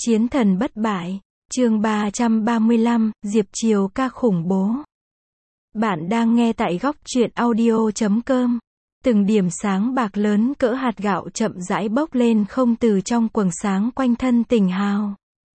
Chiến thần bất bại, chương 335, Diệp Triều ca khủng bố. Bạn đang nghe tại góc truyện audio.com. Từng điểm sáng bạc lớn cỡ hạt gạo chậm rãi bốc lên không từ trong quầng sáng quanh thân Tỉnh Hào.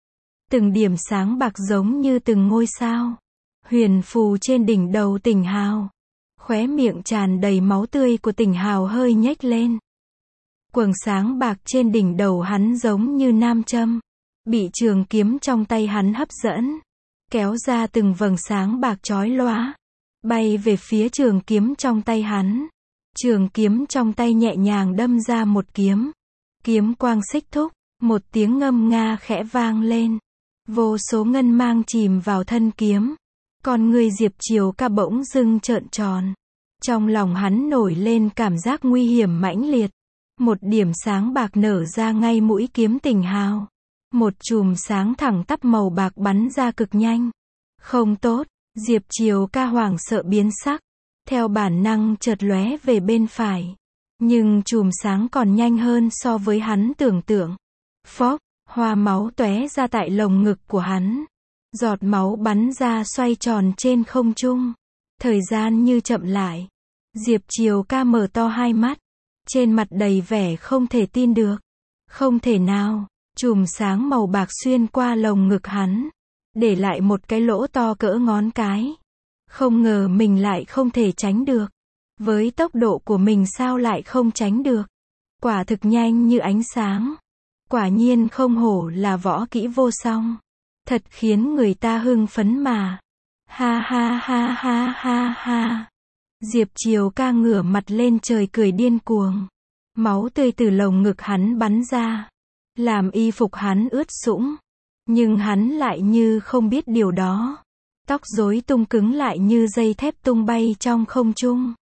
Từng điểm sáng bạc giống như từng ngôi sao huyền phù trên đỉnh đầu Tỉnh Hào. Khóe miệng tràn đầy máu tươi của Tỉnh Hào hơi nhếch lên. Quầng sáng bạc trên đỉnh đầu hắn giống như nam châm, bị trường kiếm trong tay hắn hấp dẫn, kéo ra từng vầng sáng bạc chói lóa, bay về phía trường kiếm trong tay hắn. Trường kiếm trong tay nhẹ nhàng đâm ra một kiếm. Kiếm quang xích thúc, một tiếng ngâm nga khẽ vang lên. Vô số ngân mang chìm vào thân kiếm. Con người Diệp Triều ca bỗng dưng trợn tròn. Trong lòng hắn nổi lên cảm giác nguy hiểm mãnh liệt. Một điểm sáng bạc nở ra ngay mũi kiếm Tỉnh Hào. Một chùm sáng thẳng tắp màu bạc bắn ra cực nhanh. Không tốt, Diệp Triều ca hoảng sợ biến sắc. Theo bản năng chợt lóe về bên phải. Nhưng chùm sáng còn nhanh hơn so với hắn tưởng tượng. Phốc, hoa máu tóe ra tại lồng ngực của hắn. Giọt máu bắn ra xoay tròn trên không trung. Thời gian như chậm lại. Diệp Triều ca mở to hai mắt. Trên mặt đầy vẻ không thể tin được. Không thể nào, chùm sáng màu bạc xuyên qua lồng ngực hắn. Để lại một cái lỗ to cỡ ngón cái. Không ngờ mình lại không thể tránh được. Với tốc độ của mình sao lại không tránh được. Quả thực nhanh như ánh sáng. Quả nhiên không hổ là võ kỹ vô song. Thật khiến người ta hưng phấn mà. Ha ha ha ha ha ha. Diệp Triều ca ngửa mặt lên trời cười điên cuồng. Máu tươi từ lồng ngực hắn bắn ra. Làm y phục hắn ướt sũng. Nhưng hắn lại như không biết điều đó. Tóc rối tung cứng lại như dây thép tung bay trong không trung.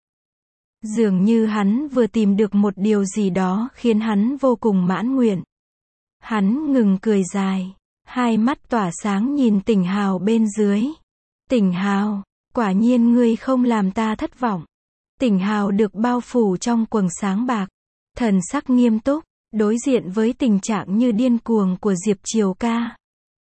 Dường như hắn vừa tìm được một điều gì đó khiến hắn vô cùng mãn nguyện. Hắn ngừng cười dài. Hai mắt tỏa sáng nhìn Tỉnh Hào bên dưới. Tỉnh Hào, quả nhiên ngươi không làm ta thất vọng. Tỉnh Hào được bao phủ trong quầng sáng bạc. Thần sắc nghiêm túc, đối diện với tình trạng như điên cuồng của Diệp Triều ca.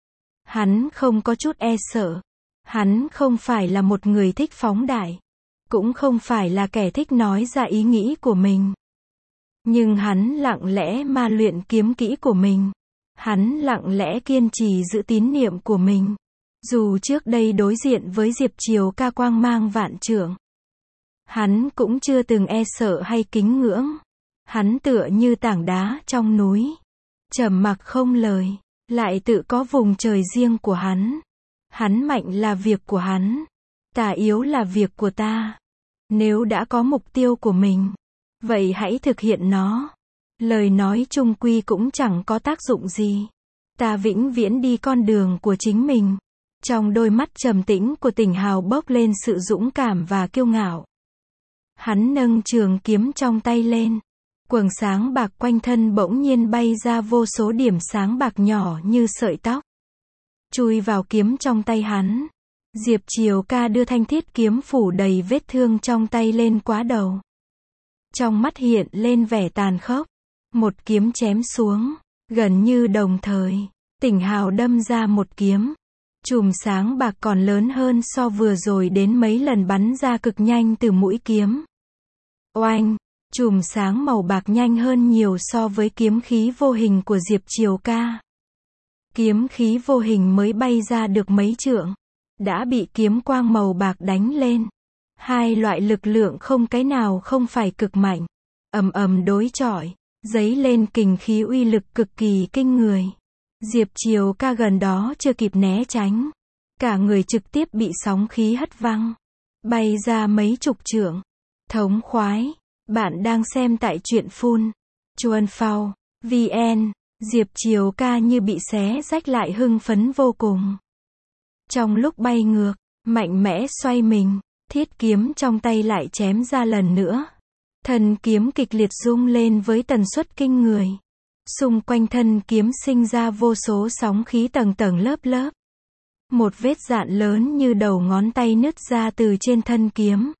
Hắn không có chút e sợ. Hắn không phải là một người thích phóng đại. Cũng không phải là kẻ thích nói ra ý nghĩ của mình. Nhưng hắn lặng lẽ ma luyện kiếm kỹ của mình. Hắn lặng lẽ kiên trì giữ tín niệm của mình. Dù trước đây đối diện với Diệp Triều ca quang mang vạn trượng. Hắn cũng chưa từng e sợ hay kính ngưỡng. Hắn tựa như tảng đá trong núi. Trầm mặc không lời. Lại tự có vùng trời riêng của hắn. Hắn mạnh là việc của hắn. Ta yếu là việc của ta. Nếu đã có mục tiêu của mình, vậy hãy thực hiện nó. Lời nói chung quy cũng chẳng có tác dụng gì. Ta vĩnh viễn đi con đường của chính mình. Trong đôi mắt trầm tĩnh của Tỉnh Hào bốc lên sự dũng cảm và kiêu ngạo. Hắn nâng trường kiếm trong tay lên. Quầng sáng bạc quanh thân bỗng nhiên bay ra vô số điểm sáng bạc nhỏ như sợi tóc. Chui vào kiếm trong tay hắn. Diệp Triều ca đưa thanh thiết kiếm phủ đầy vết thương trong tay lên quá đầu. Trong mắt hiện lên vẻ tàn khốc. Một kiếm chém xuống. Gần như đồng thời, Tỉnh Hào đâm ra một kiếm. Chùm sáng bạc còn lớn hơn so vừa rồi đến mấy lần bắn ra cực nhanh từ mũi kiếm. Oanh! Chùm sáng màu bạc nhanh hơn nhiều so với kiếm khí vô hình của Diệp Triều ca. Kiếm khí vô hình mới bay ra được mấy trượng. Đã bị kiếm quang màu bạc đánh lên. Hai loại lực lượng không cái nào không phải cực mạnh. Ầm ầm đối chọi. Dấy lên kình khí uy lực cực kỳ kinh người. Diệp Triều ca gần đó chưa kịp né tránh. Cả người trực tiếp bị sóng khí hất văng. Bay ra mấy chục trượng. Thống khoái. Bạn đang xem tại truyện phun. Chuan Phao. VN. Diệp Triều ca như bị xé rách lại hưng phấn vô cùng. Trong lúc bay ngược, mạnh mẽ xoay mình, thiết kiếm trong tay lại chém ra lần nữa. Thân kiếm kịch liệt rung lên với tần suất kinh người. Xung quanh thân kiếm sinh ra vô số sóng khí tầng tầng lớp lớp. Một vết dạn lớn như đầu ngón tay nứt ra từ trên thân kiếm.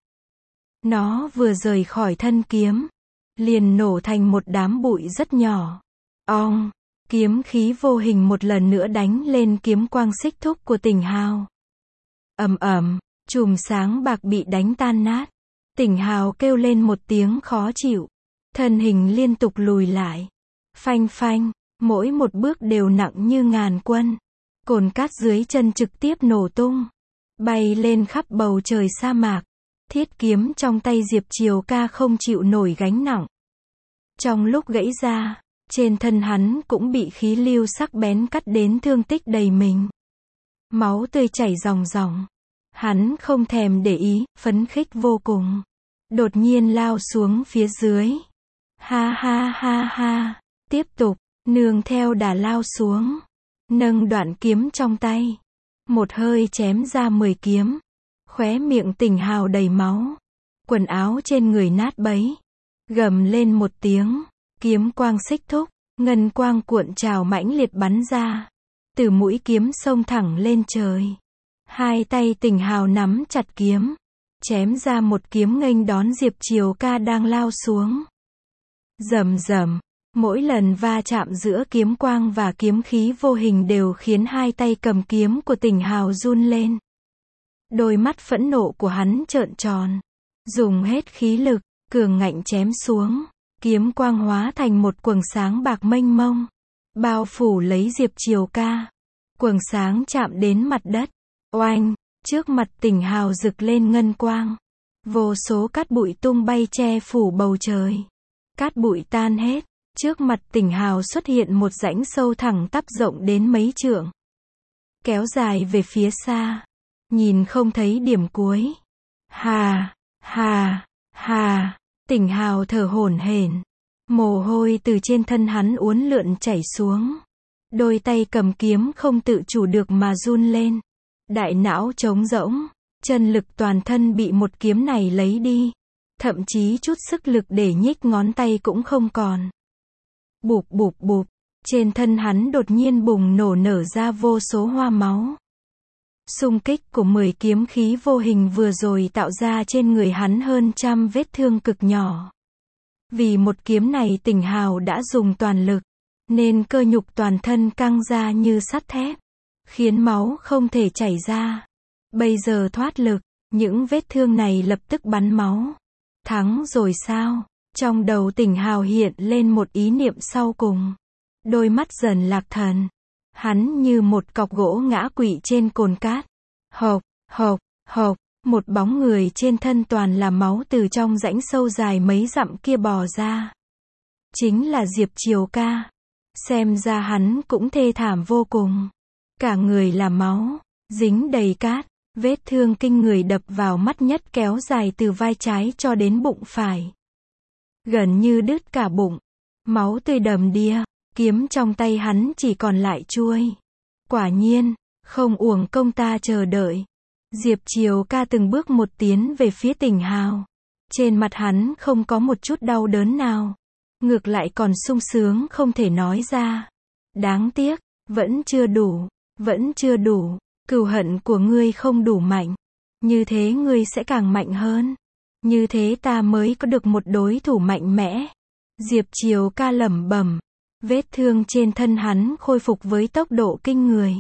Nó vừa rời khỏi thân kiếm, liền nổ thành một đám bụi rất nhỏ. Ong! Kiếm khí vô hình một lần nữa đánh lên kiếm quang xích thúc của Tỉnh Hào. Ầm ầm, chùm sáng bạc bị đánh tan nát. Tỉnh Hào kêu lên một tiếng khó chịu. Thân hình liên tục lùi lại. Phanh phanh, mỗi một bước đều nặng như ngàn quân. Cồn cát dưới chân trực tiếp nổ tung. Bay lên khắp bầu trời sa mạc. Thiết kiếm trong tay Diệp Triều Ca không chịu nổi gánh nặng. Trong lúc gãy ra, trên thân hắn cũng bị khí lưu sắc bén cắt đến thương tích đầy mình. Máu tươi chảy ròng ròng. Hắn không thèm để ý, phấn khích vô cùng. Đột nhiên lao xuống phía dưới. Ha ha ha ha. Tiếp tục, nương theo đà lao xuống. Nâng đoạn kiếm trong tay. Một hơi chém ra 10 kiếm. Khóe miệng Tỉnh Hào đầy máu. Quần áo trên người nát bấy. Gầm lên một tiếng. Kiếm quang xích thúc. Ngân quang cuộn trào mãnh liệt bắn ra. Từ mũi kiếm xông thẳng lên trời. Hai tay Tỉnh Hào nắm chặt kiếm. Chém ra một kiếm nghênh đón Diệp Triều Ca đang lao xuống. Rầm rầm. Mỗi lần va chạm giữa kiếm quang và kiếm khí vô hình đều khiến hai tay cầm kiếm của Tỉnh Hào run lên. Đôi mắt phẫn nộ của hắn trợn tròn. Dùng hết khí lực, cường ngạnh chém xuống. Kiếm quang hóa thành một quầng sáng bạc mênh mông. Bao phủ lấy Diệp Triều Ca. Quầng sáng chạm đến mặt đất. Oanh, trước mặt Tỉnh Hào rực lên ngân quang. Vô số cát bụi tung bay che phủ bầu trời. Cát bụi tan hết. Trước mặt Tỉnh Hào xuất hiện một rãnh sâu thẳng tắp rộng đến mấy trượng. Kéo dài về phía xa. Nhìn không thấy điểm cuối. Hà, hà, hà. Tỉnh Hào thở hổn hển. Mồ hôi từ trên thân hắn uốn lượn chảy xuống. Đôi tay cầm kiếm không tự chủ được mà run lên. Đại não trống rỗng. Chân lực toàn thân bị một kiếm này lấy đi. Thậm chí chút sức lực để nhích ngón tay cũng không còn. Bụp bụp bụp. Trên thân hắn đột nhiên bùng nổ nở ra vô số hoa máu. Xung kích của 10 kiếm khí vô hình vừa rồi tạo ra trên người hắn hơn trăm vết thương cực nhỏ. Vì một kiếm này Tỉnh Hào đã dùng toàn lực, nên cơ nhục toàn thân căng ra như sắt thép, khiến máu không thể chảy ra. Bây giờ thoát lực, những vết thương này lập tức bắn máu. Thắng rồi sao? Trong đầu Tỉnh Hào hiện lên một ý niệm sau cùng. Đôi mắt dần lạc thần. Hắn như một cọc gỗ ngã quỵ trên cồn cát. Hộc, hộc, hộc, một bóng người trên thân toàn là máu từ trong rãnh sâu dài mấy dặm kia bò ra. Chính là Diệp Triều Ca. Xem ra hắn cũng thê thảm vô cùng. Cả người là máu, dính đầy cát, vết thương kinh người đập vào mắt nhất kéo dài từ vai trái cho đến bụng phải. Gần như đứt cả bụng. Máu tươi đầm đìa, kiếm trong tay hắn chỉ còn lại chuôi. Quả nhiên, không uổng công ta chờ đợi. Diệp Triều Ca từng bước một tiến về phía Tỉnh Hào. Trên mặt hắn không có một chút đau đớn nào. Ngược lại còn sung sướng không thể nói ra. Đáng tiếc, vẫn chưa đủ, vẫn chưa đủ. Cừu hận của ngươi không đủ mạnh. Như thế ngươi sẽ càng mạnh hơn. Như thế ta mới có được một đối thủ mạnh mẽ. Diệp Triều Ca lẩm bẩm. Vết thương trên thân hắn khôi phục với tốc độ kinh người.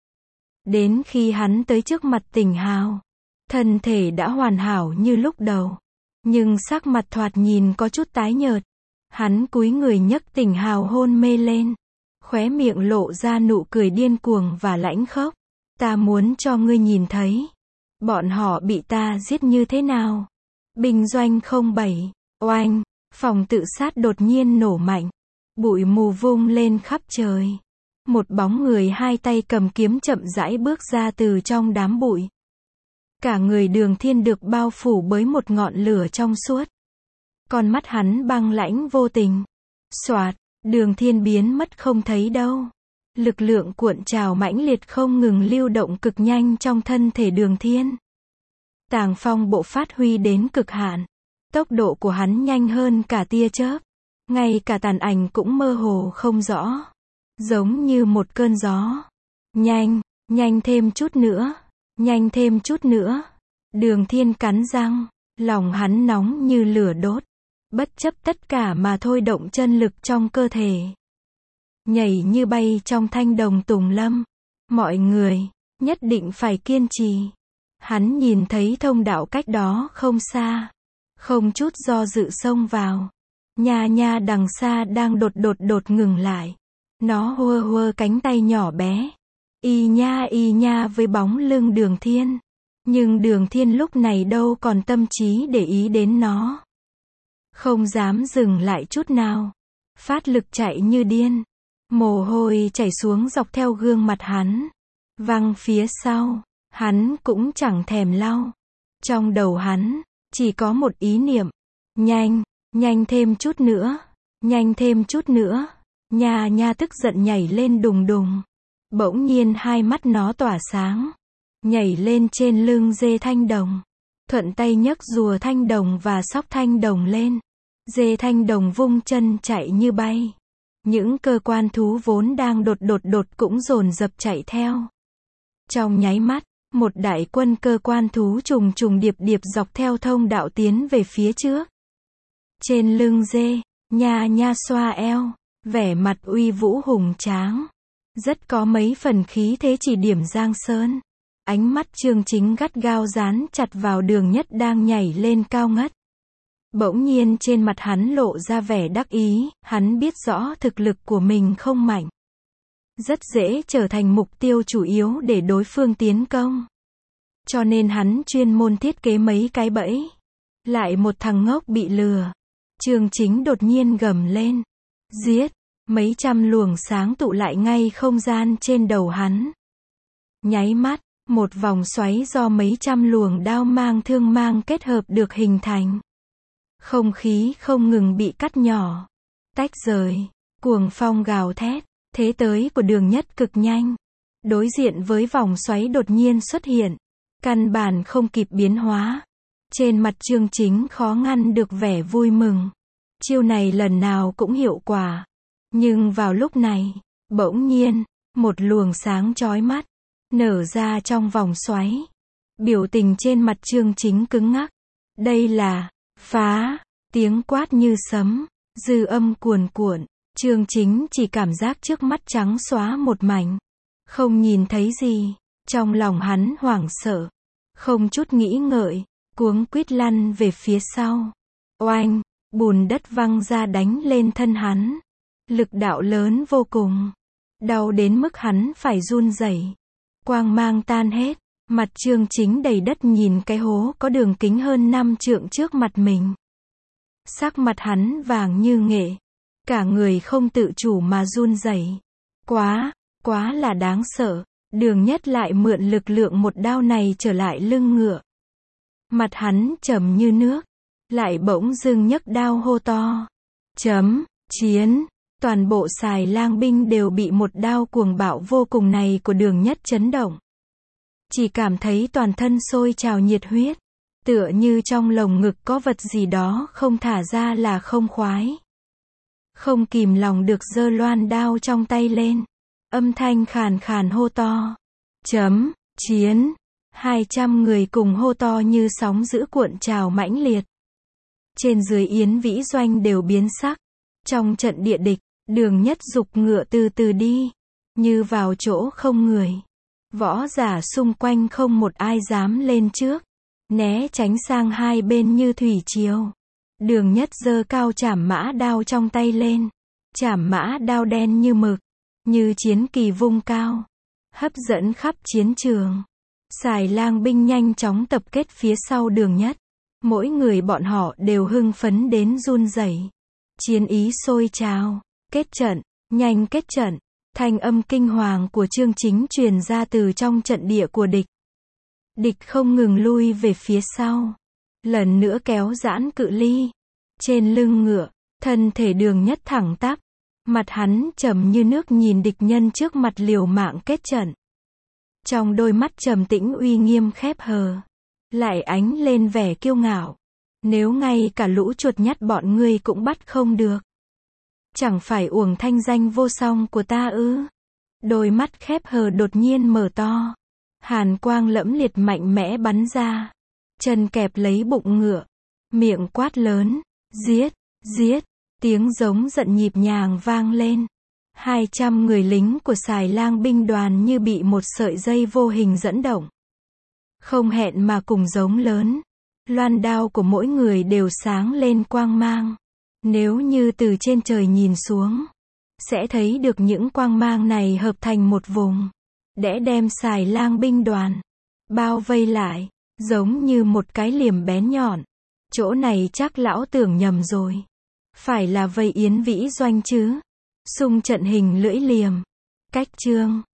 Đến khi hắn tới trước mặt Tỉnh Hào, thân thể đã hoàn hảo như lúc đầu. Nhưng sắc mặt thoạt nhìn có chút tái nhợt. Hắn cúi người nhấc Tỉnh Hào hôn mê lên. Khóe miệng lộ ra nụ cười điên cuồng và lãnh khốc. Ta muốn cho ngươi nhìn thấy. Bọn họ bị ta giết như thế nào. Binh doanh 07. Oanh. Phòng tự sát đột nhiên nổ mạnh. Bụi mù vung lên khắp trời. Một bóng người hai tay cầm kiếm chậm rãi bước ra từ trong đám bụi. Cả người Đường Thiên được bao phủ bởi một ngọn lửa trong suốt. Con mắt hắn băng lãnh vô tình. Xoạt, Đường Thiên biến mất không thấy đâu. Lực lượng cuộn trào mãnh liệt không ngừng lưu động cực nhanh trong thân thể Đường Thiên. Tàng phong bộ phát huy đến cực hạn. Tốc độ của hắn nhanh hơn cả tia chớp. Ngay cả tàn ảnh cũng mơ hồ không rõ. Giống như một cơn gió. Nhanh, nhanh thêm chút nữa. Nhanh thêm chút nữa. Đường Thiên cắn răng. Lòng hắn nóng như lửa đốt. Bất chấp tất cả mà thôi động chân lực trong cơ thể. nhảy như bay trong thanh đồng tùng lâm. Mọi người, nhất định phải kiên trì. Hắn nhìn thấy thông đạo cách đó không xa. Không chút do dự xông vào. Nha nha đằng xa đang đột ngừng lại. Nó hua hua cánh tay nhỏ bé. Y nha với bóng lưng Đường Thiên. Nhưng Đường Thiên lúc này đâu còn tâm trí để ý đến nó. Không dám dừng lại chút nào. Phát lực chạy như điên. Mồ hôi chảy xuống dọc theo gương mặt hắn. Văng phía sau. Hắn cũng chẳng thèm lau. Trong đầu hắn, chỉ có một ý niệm. Nhanh thêm chút nữa. Nhanh thêm chút nữa. Nha nha tức giận nhảy lên đùng đùng. Bỗng nhiên hai mắt nó tỏa sáng. Nhảy lên trên lưng dê thanh đồng. Thuận tay nhấc rùa thanh đồng và xóc thanh đồng lên. Dê thanh đồng vung chân chạy như bay. Những cơ quan thú vốn đang đột cũng dồn dập chạy theo. Trong nháy mắt, một đại quân cơ quan thú trùng điệp dọc theo thông đạo tiến về phía trước. Trên lưng dê, nha nha xoa eo, vẻ mặt uy vũ hùng tráng. Rất có mấy phần khí thế chỉ điểm Giang Sơn. Ánh mắt Chương Chính gắt gao dán chặt vào Đường Nhất đang nhảy lên cao ngất. Bỗng nhiên trên mặt hắn lộ ra vẻ đắc ý, hắn biết rõ thực lực của mình không mạnh. Rất dễ trở thành mục tiêu chủ yếu để đối phương tiến công. Cho nên hắn chuyên môn thiết kế mấy cái bẫy. Lại một thằng ngốc bị lừa. Chương Chính đột nhiên gầm lên. Giết! Mấy trăm luồng sáng tụ lại ngay không gian trên đầu hắn. Nháy mắt, một vòng xoáy do mấy trăm luồng đao mang thương mang kết hợp được hình thành. Không khí không ngừng bị cắt nhỏ, tách rời, cuồng phong gào thét, thế tới của Đường Nhất cực nhanh. Đối diện với vòng xoáy đột nhiên xuất hiện, căn bản không kịp biến hóa. Trên mặt Chương Chính khó ngăn được vẻ vui mừng. Chiêu này lần nào cũng hiệu quả. Nhưng vào lúc này, bỗng nhiên, một luồng sáng chói mắt, nở ra trong vòng xoáy. Biểu tình trên mặt Chương Chính cứng ngắc. Đây là, phá, tiếng quát như sấm, dư âm cuồn cuộn. Chương Chính chỉ cảm giác trước mắt trắng xóa một mảnh. Không nhìn thấy gì. Trong lòng hắn hoảng sợ. Không chút nghĩ ngợi, cuống quýt lăn về phía sau. Oanh, bùn đất văng ra đánh lên thân hắn. Lực đạo lớn vô cùng. Đau đến mức hắn phải run rẩy. Quang mang tan hết. Mặt Chương Chính đầy đất nhìn cái hố có đường kính hơn 5 trượng trước mặt mình. Sắc mặt hắn vàng như nghệ. Cả người không tự chủ mà run rẩy. Quá là đáng sợ. Đường Nhất lại mượn lực lượng một đao này trở lại lưng ngựa. Mặt hắn trầm như nước. Lại bỗng dưng nhấc đao hô to. Chiến. Toàn bộ Xài Lang binh đều bị một đao cuồng bạo vô cùng này của Đường Nhất chấn động. Chỉ cảm thấy toàn thân sôi trào nhiệt huyết. Tựa như trong lồng ngực có vật gì đó không thả ra là không khoái. Không kìm lòng được giơ loan đao trong tay lên. Âm thanh khàn khàn hô to. Chiến. 200 người cùng hô to như sóng dữ cuộn trào mãnh liệt. Trên dưới Yến Vĩ Doanh đều biến sắc. Trong trận địa địch, Đường Nhất giục ngựa từ từ đi. Như vào chỗ không người. Võ giả xung quanh không một ai dám lên trước. Né tránh sang hai bên như thủy triều. Đường Nhất giơ cao trảm mã đao trong tay lên. Trảm mã đao đen như mực. Như chiến kỳ vung cao. Hấp dẫn khắp chiến trường. Xài Lang binh nhanh chóng tập kết phía sau Đường Nhất. Mỗi người bọn họ đều hưng phấn đến run rẩy. Chiến ý sôi trào. Kết trận, nhanh kết trận. Thanh âm kinh hoàng của Chương Chính truyền ra từ trong trận địa của địch. Địch không ngừng lui về phía sau. Lần nữa kéo giãn cự ly. Trên lưng ngựa, thân thể Đường Nhất thẳng tắp. Mặt hắn trầm như nước nhìn địch nhân trước mặt liều mạng kết trận. Trong đôi mắt trầm tĩnh uy nghiêm khép hờ. Lại ánh lên vẻ kiêu ngạo. Nếu ngay cả lũ chuột nhắt bọn ngươi cũng bắt không được. Chẳng phải uổng thanh danh vô song của ta ư? Đôi mắt khép hờ đột nhiên mở to. Hàn quang lẫm liệt mạnh mẽ bắn ra. Chân kẹp lấy bụng ngựa. Miệng quát lớn. Giết, giết. Tiếng giống giận nhịp nhàng vang lên. 200 người lính của Xài Lang binh đoàn như bị một sợi dây vô hình dẫn động. Không hẹn mà cùng giống lớn. Loan đao của mỗi người đều sáng lên quang mang. Nếu như từ trên trời nhìn xuống, sẽ thấy được những quang mang này hợp thành một vùng, để đem Xài Lang binh đoàn bao vây lại, giống như một cái liềm bén nhọn. Chỗ này chắc lão tưởng nhầm rồi. Phải là vây Yến Vĩ Doanh chứ. Xung trận hình lưỡi liềm. Cách chương